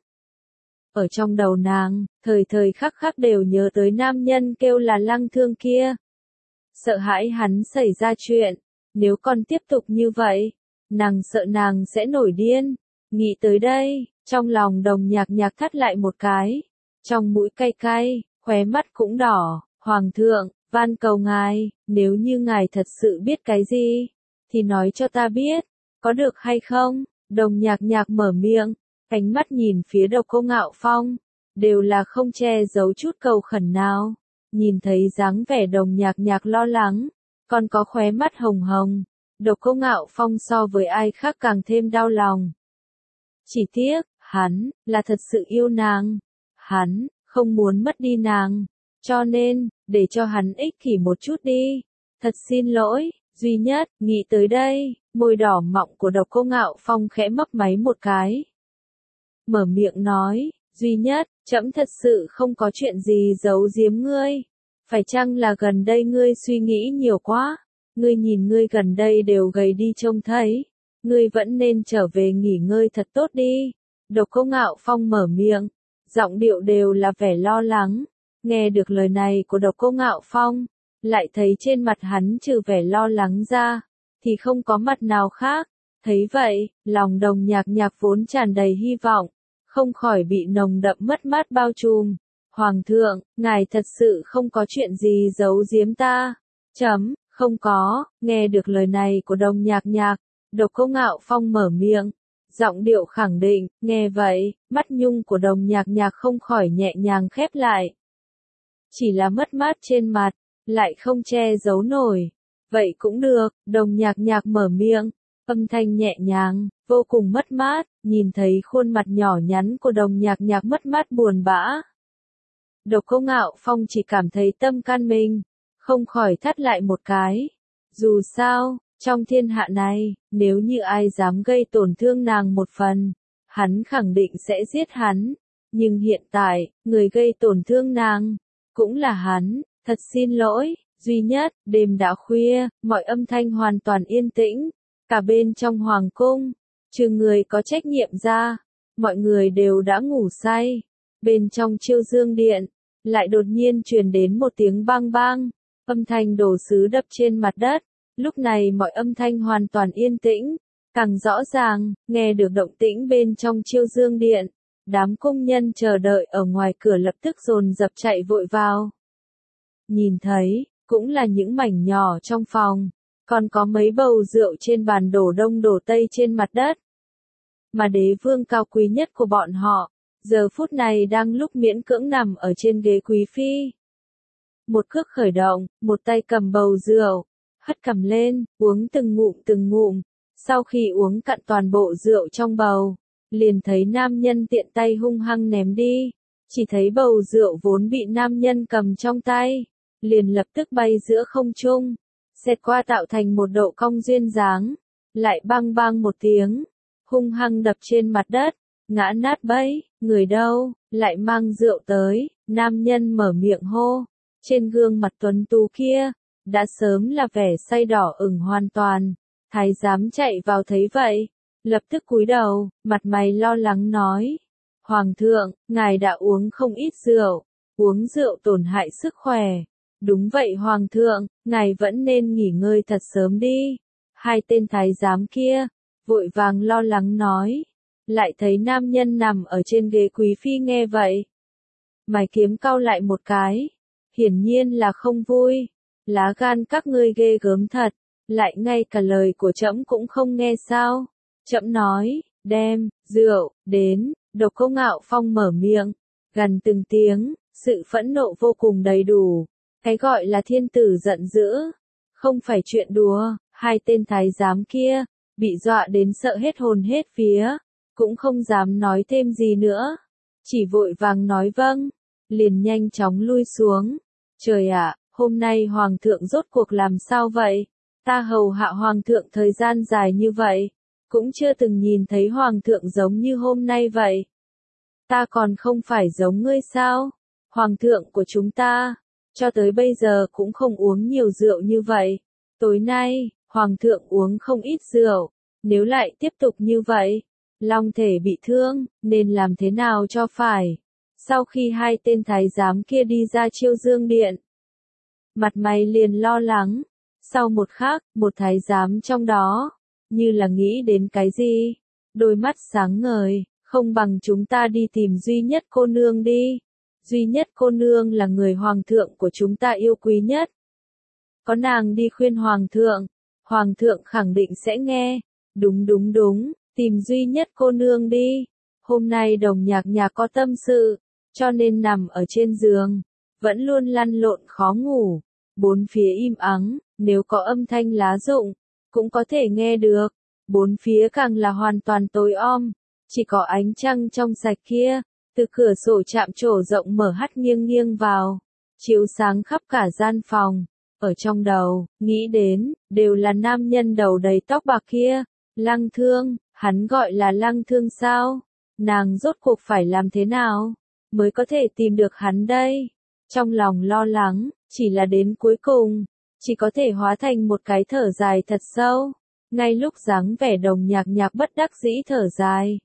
A: Ở trong đầu nàng, thời thời khắc khắc đều nhớ tới nam nhân kêu là Lăng Thương kia. Sợ hãi hắn xảy ra chuyện, nếu còn tiếp tục như vậy, nàng sợ nàng sẽ nổi điên. Nghĩ tới đây, trong lòng Đồng Nhạc Nhạc thắt lại một cái, trong mũi cay cay, khóe mắt cũng đỏ. Hoàng thượng, van cầu ngài, nếu như ngài thật sự biết cái gì, thì nói cho ta biết, có được hay không? Đồng Nhạc Nhạc mở miệng, ánh mắt nhìn phía Độc Cô Ngạo Phong, đều là không che giấu chút cầu khẩn nào. Nhìn thấy dáng vẻ Đồng Nhạc Nhạc lo lắng, còn có khóe mắt hồng hồng, Độc Cô Ngạo Phong so với ai khác càng thêm đau lòng. Chỉ tiếc, hắn, là thật sự yêu nàng. Hắn, không muốn mất đi nàng. Cho nên, để cho hắn ích kỷ một chút đi. Thật xin lỗi, duy nhất, nghĩ tới đây, môi đỏ mọng của Độc Cô Ngạo Phong khẽ mấp máy một cái. Mở miệng nói, duy nhất, trẫm thật sự không có chuyện gì giấu giếm ngươi. Phải chăng là gần đây ngươi suy nghĩ nhiều quá? Ngươi nhìn ngươi gần đây đều gầy đi trông thấy. Ngươi vẫn nên trở về nghỉ ngơi thật tốt đi. Độc Cô Ngạo Phong mở miệng, giọng điệu đều là vẻ lo lắng. Nghe được lời này của Độc Cô Ngạo Phong, lại thấy trên mặt hắn trừ vẻ lo lắng ra, thì không có mặt nào khác. Thấy vậy, lòng Đồng Nhạc Nhạc vốn tràn đầy hy vọng, không khỏi bị nồng đậm mất mát bao trùm. Hoàng thượng, ngài thật sự không có chuyện gì giấu giếm ta. Chấm, không có. Nghe được lời này của Đồng Nhạc Nhạc, Độc Cô Ngạo Phong mở miệng, giọng điệu khẳng định. Nghe vậy, mắt nhung của Đồng Nhạc Nhạc không khỏi nhẹ nhàng khép lại. Chỉ là mất mát trên mặt, lại không che giấu nổi. Vậy cũng được, Đồng Nhạc Nhạc mở miệng, âm thanh nhẹ nhàng, vô cùng mất mát, nhìn thấy khuôn mặt nhỏ nhắn của Đồng Nhạc Nhạc mất mát buồn bã. Độc Cô Ngạo Phong chỉ cảm thấy tâm can mình, không khỏi thắt lại một cái. Dù sao, trong thiên hạ này, nếu như ai dám gây tổn thương nàng một phần, hắn khẳng định sẽ giết hắn. Nhưng hiện tại, người gây tổn thương nàng, cũng là hắn, thật xin lỗi. Duy nhất, đêm đã khuya, mọi âm thanh hoàn toàn yên tĩnh, cả bên trong hoàng cung, trừ người có trách nhiệm ra, mọi người đều đã ngủ say. Bên trong Chiêu Dương Điện, lại đột nhiên truyền đến một tiếng bang bang, âm thanh đồ sứ đập trên mặt đất. Lúc này mọi âm thanh hoàn toàn yên tĩnh, càng rõ ràng, nghe được động tĩnh bên trong Chiêu Dương Điện. Đám công nhân chờ đợi ở ngoài cửa lập tức dồn dập chạy vội vào. Nhìn thấy, cũng là những mảnh nhỏ trong phòng, còn có mấy bầu rượu trên bàn đổ đông đổ tây trên mặt đất. Mà đế vương cao quý nhất của bọn họ, giờ phút này đang lúc miễn cưỡng nằm ở trên ghế quý phi. Một cước khởi động, một tay cầm bầu rượu, hất cầm lên, uống từng ngụm từng ngụm. Sau khi uống cạn toàn bộ rượu trong bầu, liền thấy nam nhân tiện tay hung hăng ném đi. Chỉ thấy bầu rượu vốn bị nam nhân cầm trong tay, liền lập tức bay giữa không trung, xẹt qua tạo thành một độ cong duyên dáng, lại bang bang một tiếng, hung hăng đập trên mặt đất, ngã nát bấy. Người đâu, lại mang rượu tới, nam nhân mở miệng hô. Trên gương mặt tuấn tú kia, đã sớm là vẻ say đỏ ửng hoàn toàn. Thái giám chạy vào thấy vậy, lập tức cúi đầu, mặt mày lo lắng nói: Hoàng thượng, ngài đã uống không ít rượu, uống rượu tổn hại sức khỏe. Đúng vậy Hoàng thượng, ngài vẫn nên nghỉ ngơi thật sớm đi. Hai tên thái giám kia, vội vàng lo lắng nói. Lại thấy nam nhân nằm ở trên ghế quý phi nghe vậy. Mày kiếm cau lại một cái, hiển nhiên là không vui. Lá gan các ngươi ghê gớm thật, lại ngay cả lời của trẫm cũng không nghe sao. Trẫm nói, đem, rượu, đến. Độc Cô Ngạo Phong mở miệng, gần từng tiếng, sự phẫn nộ vô cùng đầy đủ. Cái gọi là thiên tử giận dữ, không phải chuyện đùa. Hai tên thái giám kia, bị dọa đến sợ hết hồn hết vía, cũng không dám nói thêm gì nữa. Chỉ vội vàng nói vâng, liền nhanh chóng lui xuống. Trời ạ, hôm nay Hoàng thượng rốt cuộc làm sao vậy? Ta hầu hạ Hoàng thượng thời gian dài như vậy, cũng chưa từng nhìn thấy Hoàng thượng giống như hôm nay vậy. Ta còn không phải giống ngươi sao? Hoàng thượng của chúng ta, cho tới bây giờ cũng không uống nhiều rượu như vậy. Tối nay, Hoàng thượng uống không ít rượu, nếu lại tiếp tục như vậy, long thể bị thương, nên làm thế nào cho phải? Sau khi hai tên thái giám kia đi ra Chiêu Dương Điện, mặt mày liền lo lắng. Sau một khắc, một thái giám trong đó, như là nghĩ đến cái gì, đôi mắt sáng ngời, không bằng chúng ta đi tìm duy nhất cô nương đi. Duy nhất cô nương là người hoàng thượng của chúng ta yêu quý nhất. Có nàng đi khuyên hoàng thượng, hoàng thượng khẳng định sẽ nghe. Đúng đúng đúng, tìm duy nhất cô nương đi. Hôm nay Đồng Nhạc Nhạc có tâm sự, cho nên nằm ở trên giường, vẫn luôn lăn lộn khó ngủ. Bốn phía im ắng, nếu có âm thanh lá rụng, cũng có thể nghe được. Bốn phía càng là hoàn toàn tối om, chỉ có ánh trăng trong sạch kia, từ cửa sổ chạm trổ rộng mở hắt nghiêng nghiêng vào, chiếu sáng khắp cả gian phòng. Ở trong đầu, nghĩ đến, đều là nam nhân đầu đầy tóc bạc kia. Lăng Thương, hắn gọi là Lăng Thương sao? Nàng rốt cuộc phải làm thế nào mới có thể tìm được hắn đây? Trong lòng lo lắng, chỉ là đến cuối cùng, chỉ có thể hóa thành một cái thở dài thật sâu. Ngay lúc dáng vẻ Đồng Nhạc Nhạc bất đắc dĩ thở dài,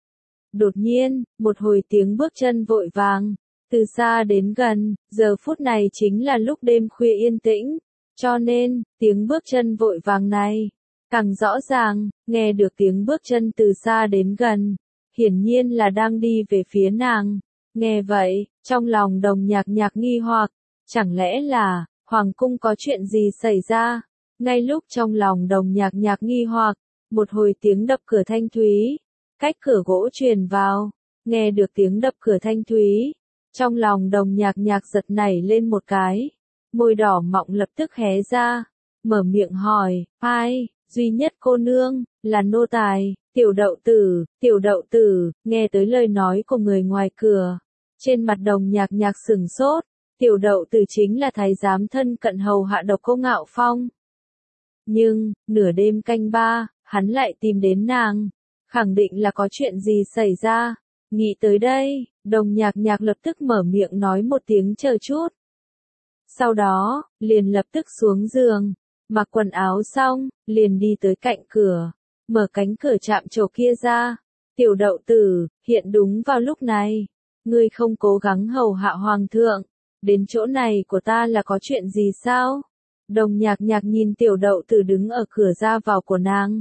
A: đột nhiên, một hồi tiếng bước chân vội vàng, từ xa đến gần. Giờ phút này chính là lúc đêm khuya yên tĩnh, cho nên, tiếng bước chân vội vàng này, càng rõ ràng. Nghe được tiếng bước chân từ xa đến gần, hiển nhiên là đang đi về phía nàng. Nghe vậy, trong lòng Đồng Nhạc Nhạc nghi hoặc, chẳng lẽ là, hoàng cung có chuyện gì xảy ra? Ngay lúc trong lòng Đồng Nhạc Nhạc nghi hoặc, một hồi tiếng đập cửa thanh thúy, cách cửa gỗ truyền vào. Nghe được tiếng đập cửa thanh thúy, trong lòng Đồng Nhạc Nhạc giật nảy lên một cái. môi đỏ mọng lập tức hé ra, mở miệng hỏi, ai, duy nhất cô nương, là nô tài, tiểu đậu tử, tiểu đậu tử, nghe tới lời nói của người ngoài cửa. Trên mặt Đồng Nhạc Nhạc sửng sốt, tiểu đậu tử chính là thái giám thân cận hầu hạ Độc Cô Ngạo Phong. Nhưng, nửa đêm canh ba, hắn lại tìm đến nàng, khẳng định là có chuyện gì xảy ra. Nghĩ tới đây, Đồng Nhạc Nhạc lập tức mở miệng nói một tiếng chờ chút. Sau đó, liền lập tức xuống giường, mặc quần áo xong, liền đi tới cạnh cửa, mở cánh cửa chạm trổ kia ra. Tiểu đậu tử, hiện đúng vào lúc này, ngươi không cố gắng hầu hạ hoàng thượng, đến chỗ này của ta là có chuyện gì sao? Đồng Nhạc Nhạc nhìn tiểu đậu tử đứng ở cửa ra vào của nàng.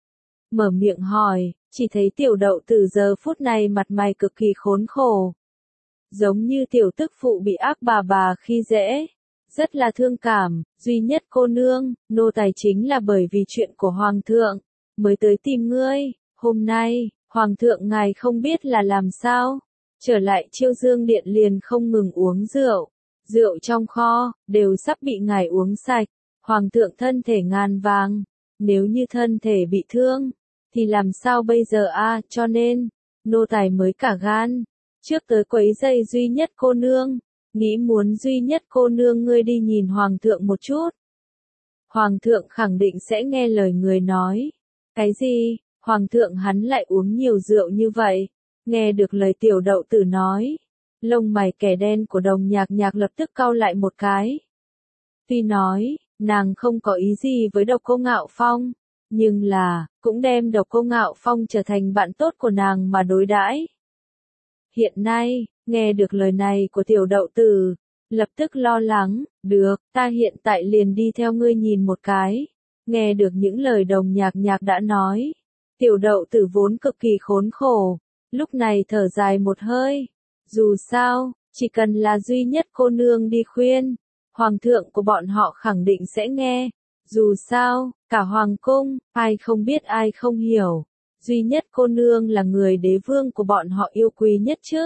A: Mở miệng hỏi, chỉ thấy tiểu đậu tử giờ phút này mặt mày cực kỳ khốn khổ. Giống như tiểu tức phụ bị ác bà bà khi dễ. Rất là thương cảm, duy nhất cô nương, nô tài chính là bởi vì chuyện của hoàng thượng, mới tới tìm ngươi. Hôm nay, hoàng thượng ngài không biết là làm sao. Trở lại Chiêu Dương Điện liền không ngừng uống rượu. Rượu trong kho, đều sắp bị ngài uống sạch. Hoàng thượng thân thể ngàn vàng. Nếu như thân thể bị thương, thì làm sao bây giờ a? Cho nên, nô tài mới cả gan. Trước tới quấy giày duy nhất cô nương. Nghĩ muốn duy nhất cô nương ngươi đi nhìn hoàng thượng một chút. Hoàng thượng khẳng định sẽ nghe lời người nói. Cái gì? Hoàng thượng hắn lại uống nhiều rượu như vậy. Nghe được lời tiểu đậu tử nói. Lông mày kẻ đen của Đồng Nhạc Nhạc lập tức cau lại một cái. Tuy nói, nàng không có ý gì với Độc Cô Ngạo Phong. Nhưng là, cũng đem Độc Cô Ngạo Phong trở thành bạn tốt của nàng mà đối đãi. Hiện nay, nghe được lời này của tiểu đậu tử, lập tức lo lắng, được, ta hiện tại liền đi theo ngươi nhìn một cái. Nghe được những lời Đồng Nhạc Nhạc đã nói, tiểu đậu tử vốn cực kỳ khốn khổ, lúc này thở dài một hơi. Dù sao, chỉ cần là duy nhất cô nương đi khuyên, hoàng thượng của bọn họ khẳng định sẽ nghe. Dù sao, cả hoàng cung, ai không biết ai không hiểu. Duy nhất cô nương là người đế vương của bọn họ yêu quý nhất chứ.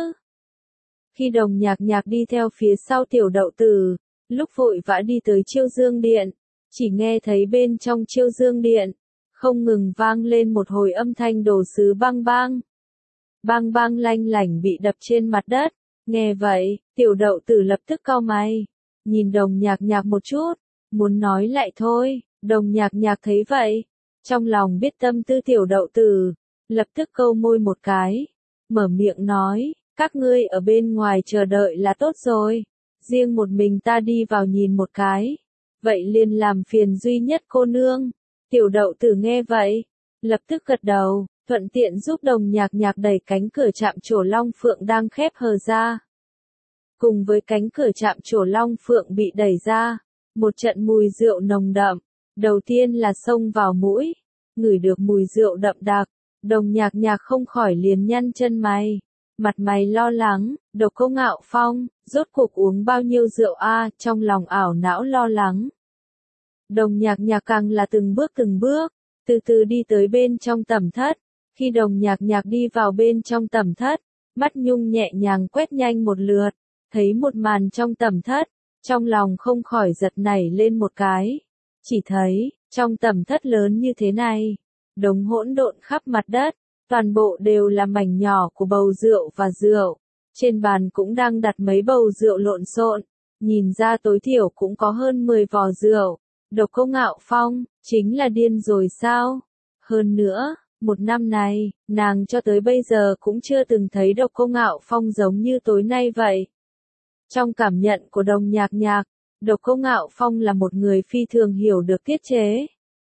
A: Khi Đồng Nhạc Nhạc đi theo phía sau tiểu đậu tử, lúc vội vã đi tới Chiêu Dương Điện, chỉ nghe thấy bên trong Chiêu Dương Điện, không ngừng vang lên một hồi âm thanh đồ sứ bang bang. Bang bang lanh lảnh bị đập trên mặt đất, nghe vậy, tiểu đậu tử lập tức cau mày, nhìn Đồng Nhạc Nhạc một chút, muốn nói lại thôi. Đồng Nhạc Nhạc thấy vậy, trong lòng biết tâm tư tiểu đậu tử, lập tức câu môi một cái, mở miệng nói, các ngươi ở bên ngoài chờ đợi là tốt rồi, riêng một mình ta đi vào nhìn một cái, vậy liền làm phiền duy nhất cô nương. Tiểu đậu tử nghe vậy, lập tức gật đầu, thuận tiện giúp Đồng Nhạc Nhạc đẩy cánh cửa chạm trổ Long Phượng đang khép hờ ra. Cùng với cánh cửa chạm trổ Long Phượng bị đẩy ra, một trận mùi rượu nồng đậm, đầu tiên là xông vào mũi, ngửi được mùi rượu đậm đặc, Đồng Nhạc Nhạc không khỏi liền nhăn chân mày, mặt mày lo lắng. Độc Cô Ngạo Phong, rốt cuộc uống bao nhiêu rượu a? Trong lòng ảo não lo lắng. Đồng Nhạc Nhạc càng là từng bước từng bước, từ từ đi tới bên trong tẩm thất. Khi Đồng Nhạc Nhạc đi vào bên trong tẩm thất, mắt Nhung nhẹ nhàng quét nhanh một lượt, thấy một màn trong tẩm thất, trong lòng không khỏi giật nảy lên một cái. Chỉ thấy, trong tẩm thất lớn như thế này, đống hỗn độn khắp mặt đất, toàn bộ đều là mảnh nhỏ của bầu rượu và rượu. Trên bàn cũng đang đặt mấy bầu rượu lộn xộn, nhìn ra tối thiểu cũng có hơn mười vò rượu. Độc Cô Ngạo Phong, chính là điên rồi sao? Hơn nữa, một năm này, nàng cho tới bây giờ cũng chưa từng thấy Độc Cô Ngạo Phong giống như tối nay vậy. Trong cảm nhận của Đồng Nhạc Nhạc, Độc Cô Ngạo Phong là một người phi thường hiểu được tiết chế.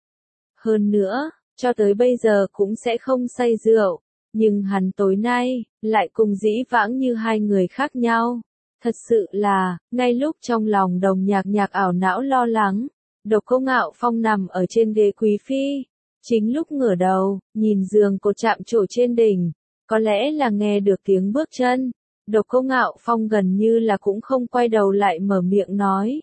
A: Hơn nữa, cho tới bây giờ cũng sẽ không say rượu, nhưng hắn tối nay, lại cùng dĩ vãng như hai người khác nhau. Thật sự là, ngay lúc trong lòng Đồng Nhạc Nhạc ảo não lo lắng, Độc Cô Ngạo Phong nằm ở trên ghế quý phi. Chính lúc ngửa đầu, nhìn giường cột chạm trổ trên đỉnh, có lẽ là nghe được tiếng bước chân. Độc Cô Ngạo Phong gần như là cũng không quay đầu lại mở miệng nói.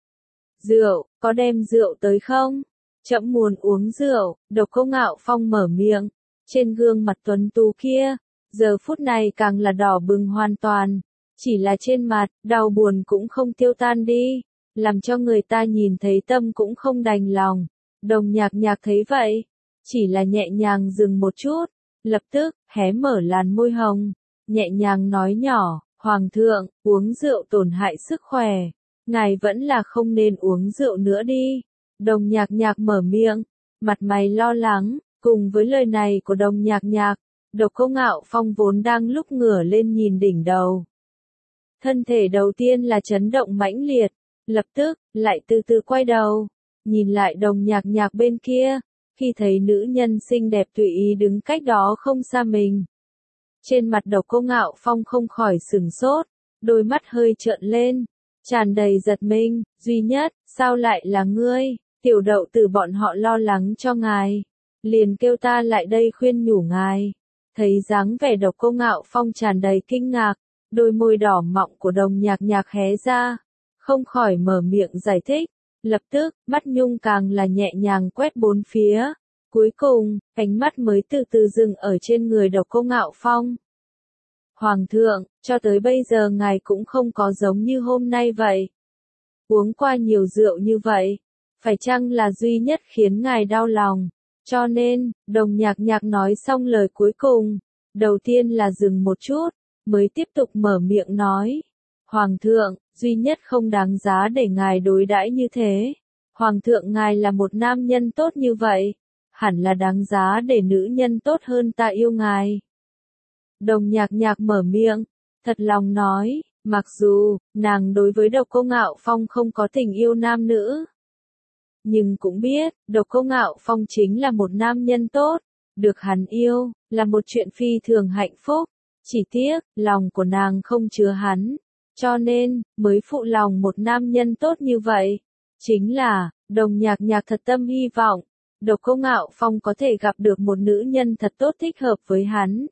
A: Rượu, có đem rượu tới không? Trẫm muốn uống rượu. Độc Cô Ngạo Phong mở miệng, trên gương mặt tuấn tú kia, giờ phút này càng là đỏ bừng hoàn toàn, chỉ là trên mặt, đau buồn cũng không tiêu tan đi. làm cho người ta nhìn thấy tâm cũng không đành lòng. Đồng Nhạc Nhạc thấy vậy, chỉ là nhẹ nhàng dừng một chút, lập tức, hé mở làn môi hồng, nhẹ nhàng nói nhỏ, Hoàng thượng, uống rượu tổn hại sức khỏe, ngài vẫn là không nên uống rượu nữa đi. Đồng Nhạc Nhạc mở miệng, mặt mày lo lắng, cùng với lời này của Đồng Nhạc Nhạc, Độc Cô Ngạo Phong vốn đang lúc ngửa lên nhìn đỉnh đầu. Thân thể đầu tiên là chấn động mãnh liệt, lập tức, lại từ từ quay đầu, nhìn lại Đồng Nhạc Nhạc bên kia, khi thấy nữ nhân xinh đẹp tùy ý đứng cách đó không xa mình. Trên mặt Độc Cô Ngạo Phong không khỏi sửng sốt, đôi mắt hơi trợn lên, tràn đầy giật mình, Duy Nhất, sao lại là ngươi, Tiểu Đậu Tử bọn họ lo lắng cho ngài, liền kêu ta lại đây khuyên nhủ ngài. Thấy dáng vẻ Độc Cô Ngạo Phong tràn đầy kinh ngạc, đôi môi đỏ mọng của Đồng Nhạc Nhạc hé ra, không khỏi mở miệng giải thích, lập tức, mắt nhung càng là nhẹ nhàng quét bốn phía, cuối cùng, ánh mắt mới từ từ dừng ở trên người Độc Cô Ngạo Phong. Hoàng thượng, cho tới bây giờ ngài cũng không có giống như hôm nay vậy. Uống qua nhiều rượu như vậy, phải chăng là Duy Nhất khiến ngài đau lòng? Cho nên, Đồng Nhạc Nhạc nói xong lời cuối cùng, đầu tiên là dừng một chút, mới tiếp tục mở miệng nói. Hoàng thượng, Duy Nhất không đáng giá để ngài đối đãi như thế. Hoàng thượng ngài là một nam nhân tốt như vậy, hẳn là đáng giá để nữ nhân tốt hơn ta yêu ngài. Đồng Nhạc Nhạc mở miệng, thật lòng nói, mặc dù, nàng đối với Độc Cô Ngạo Phong không có tình yêu nam nữ. Nhưng cũng biết, Độc Cô Ngạo Phong chính là một nam nhân tốt, được hắn yêu, là một chuyện phi thường hạnh phúc. Chỉ tiếc, lòng của nàng không chứa hắn, cho nên, mới phụ lòng một nam nhân tốt như vậy. Chính là, Đồng Nhạc Nhạc thật tâm hy vọng, Độc Cô Ngạo Phong có thể gặp được một nữ nhân thật tốt thích hợp với hắn.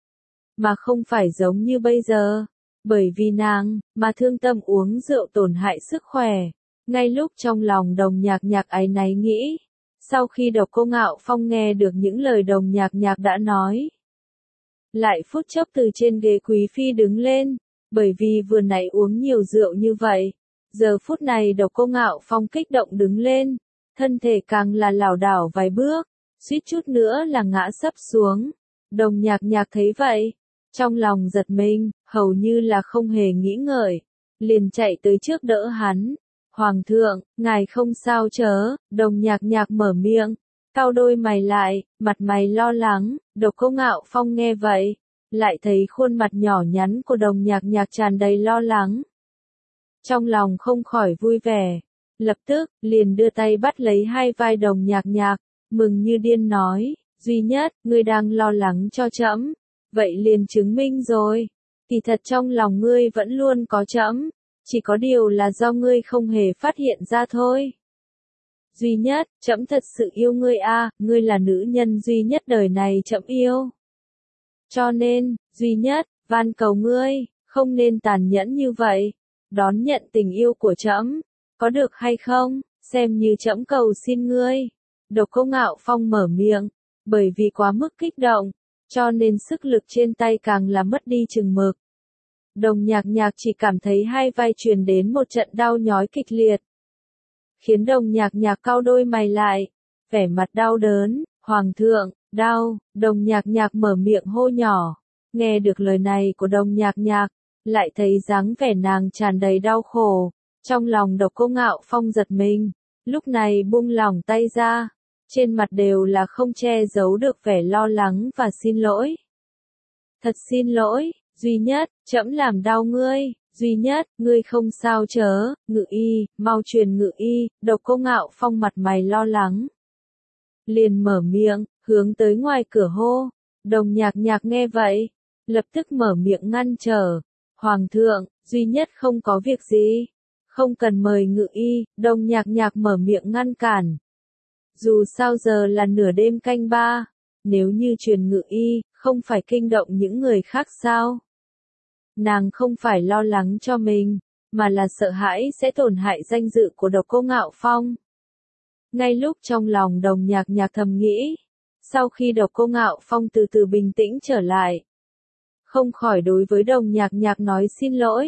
A: Mà không phải giống như bây giờ, bởi vì nàng, mà thương tâm uống rượu tổn hại sức khỏe. Ngay lúc trong lòng Đồng Nhạc Nhạc áy náy nghĩ, sau khi Độc Cô Ngạo Phong nghe được những lời Đồng Nhạc Nhạc đã nói, lại phút chốc từ trên ghế quý phi đứng lên, bởi vì vừa nãy uống nhiều rượu như vậy, giờ phút này Độc Cô Ngạo Phong kích động đứng lên, thân thể càng là lảo đảo vài bước, suýt chút nữa là ngã sấp xuống. Đồng Nhạc Nhạc thấy vậy, trong lòng giật mình, hầu như là không hề nghĩ ngợi, liền chạy tới trước đỡ hắn. Hoàng thượng, ngài không sao chớ? Đồng Nhạc Nhạc mở miệng, cau đôi mày lại, mặt mày lo lắng. Độc Cô Ngạo Phong nghe vậy, lại thấy khuôn mặt nhỏ nhắn của Đồng Nhạc Nhạc tràn đầy lo lắng. Trong lòng không khỏi vui vẻ, lập tức, liền đưa tay bắt lấy hai vai Đồng Nhạc Nhạc, mừng như điên nói, Duy Nhất, ngươi đang lo lắng cho trẫm, vậy liền chứng minh rồi, kỳ thật trong lòng ngươi vẫn luôn có trẫm, chỉ có điều là do ngươi không hề phát hiện ra thôi. Duy Nhất, trẫm thật sự yêu ngươi a, ngươi là nữ nhân duy nhất đời này trẫm yêu. Cho nên, Duy Nhất, van cầu ngươi, không nên tàn nhẫn như vậy, đón nhận tình yêu của trẫm, có được hay không, xem như trẫm cầu xin ngươi. Độc Cô Ngạo Phong mở miệng, bởi vì quá mức kích động, cho nên sức lực trên tay càng là mất đi chừng mực. Đồng Nhạc Nhạc chỉ cảm thấy hai vai truyền đến một trận đau nhói kịch liệt, khiến Đồng Nhạc Nhạc cau đôi mày lại, vẻ mặt đau đớn. Hoàng thượng, đau. Đồng Nhạc Nhạc mở miệng hô nhỏ, nghe được lời này của Đồng Nhạc Nhạc, lại thấy dáng vẻ nàng tràn đầy đau khổ, trong lòng Độc Cô Ngạo Phong giật mình, lúc này buông lỏng tay ra, trên mặt đều là không che giấu được vẻ lo lắng và xin lỗi. Thật xin lỗi, Duy Nhất, trẫm làm đau ngươi. Duy Nhất, ngươi không sao chớ? Ngự y, mau truyền ngự y. Độc Cô Ngạo Phong mặt mày lo lắng, liền mở miệng, hướng tới ngoài cửa hô. Đồng Nhạc Nhạc nghe vậy, lập tức mở miệng ngăn trở. Hoàng thượng, Duy Nhất không có việc gì, không cần mời ngự y. Đồng Nhạc Nhạc mở miệng ngăn cản. Dù sao giờ là nửa đêm canh ba, nếu như truyền ngự y, không phải kinh động những người khác sao? Nàng không phải lo lắng cho mình, mà là sợ hãi sẽ tổn hại danh dự của Độc Cô Ngạo Phong. Ngay lúc trong lòng Đồng Nhạc Nhạc thầm nghĩ, sau khi Độc Cô Ngạo Phong từ từ bình tĩnh trở lại, không khỏi đối với Đồng Nhạc Nhạc nói xin lỗi.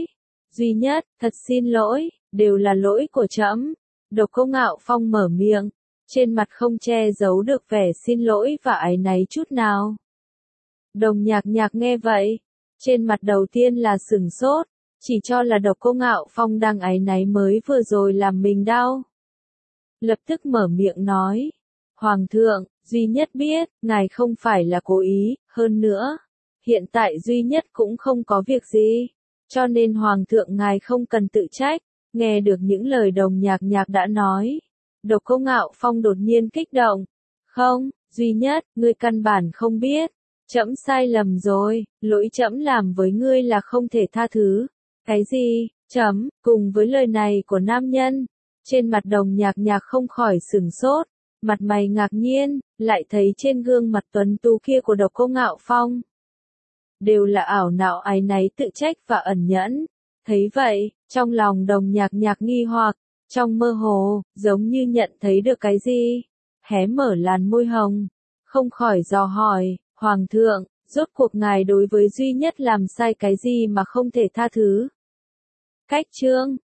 A: Duy Nhất, thật xin lỗi, đều là lỗi của trẫm. Độc Cô Ngạo Phong mở miệng, trên mặt không che giấu được vẻ xin lỗi và áy náy chút nào. Đồng Nhạc Nhạc nghe vậy, trên mặt đầu tiên là sửng sốt, chỉ cho là Độc Cô Ngạo Phong đang áy náy mới vừa rồi làm mình đau. Lập tức mở miệng nói, Hoàng thượng, Duy Nhất biết, ngài không phải là cố ý, hơn nữa, hiện tại Duy Nhất cũng không có việc gì, cho nên Hoàng thượng ngài không cần tự trách. Nghe được những lời Đồng Nhạc Nhạc đã nói, Độc Cô Ngạo Phong đột nhiên kích động. Không, Duy Nhất, ngươi căn bản không biết, trẫm sai lầm rồi, lỗi trẫm làm với ngươi là không thể tha thứ. Cái gì? Trẫm? Cùng với lời này của nam nhân, trên mặt Đồng Nhạc Nhạc không khỏi sửng sốt, mặt mày ngạc nhiên, lại thấy trên gương mặt tuấn tú kia của Độc Cô Ngạo Phong đều là ảo não áy náy tự trách và ẩn nhẫn. Thấy vậy, trong lòng Đồng Nhạc Nhạc nghi hoặc, trong mơ hồ, giống như nhận thấy được cái gì, hé mở làn môi hồng, không khỏi dò hỏi, Hoàng thượng, rốt cuộc ngài đối với Duy Nhất làm sai cái gì mà không thể tha thứ? Cách chương